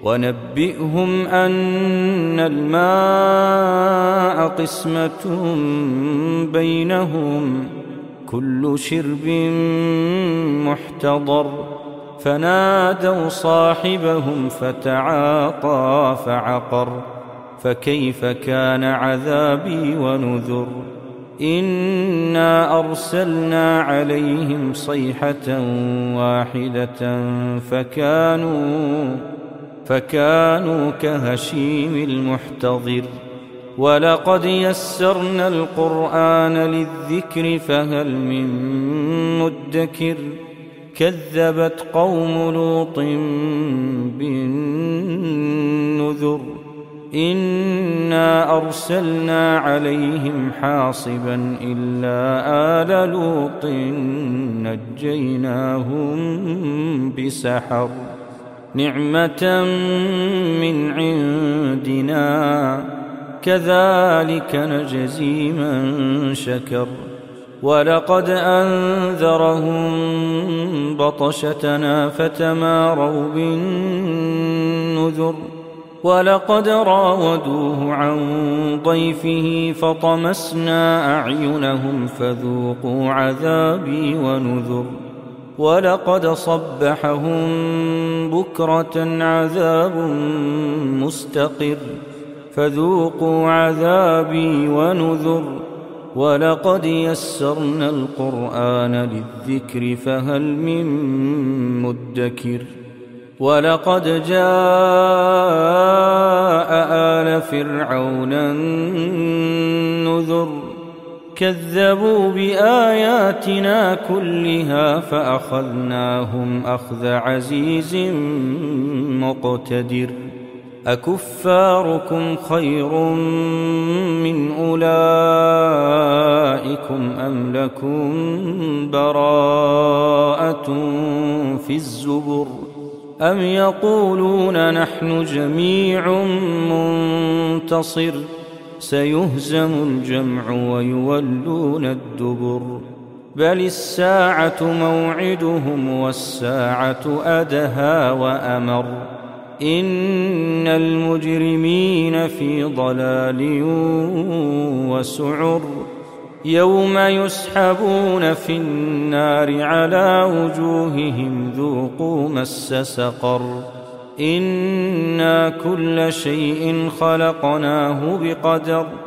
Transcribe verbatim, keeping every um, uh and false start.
ونبئهم أن الماء قسمة بينهم كل شرب محتضر فنادوا صاحبهم فتعاطى فعقر فكيف كان عذابي ونذر إنا أرسلنا عليهم صيحة واحدة فكانوا فكانوا كهشيم المحتضر ولقد يسرنا القرآن للذكر فهل من مدكر كذبت قوم لوط بالنذر إنا أرسلنا عليهم حاصبا إلا آل لوط نجيناهم بسحر نعمة من عندنا كذلك نجزي من شكر ولقد أنذرهم بطشتنا فتماروا بالنذر ولقد راودوه عن ضيفه فطمسنا أعينهم فذوقوا عذابي ونذر ولقد صبحهم بكرة عذاب مستقر فذوقوا عذابي ونذر ولقد يسرنا القرآن للذكر فهل من مدكر ولقد جاء آل فرعون النذر كذبوا بآياتنا كلها فأخذناهم أخذ عزيز مقتدر أكفاركم خير من أولئكم أم لكم براءة في الزبر أم يقولون نحن جميع منتصر سيهزم الجمع ويولون الدبر بل الساعة موعدهم والساعة أدهى وأمر إن المجرمين في ضلال وسعر يوم يسحبون في النار على وجوههم ذوقوا مس سقر إنا كل شيء خلقناه بقدر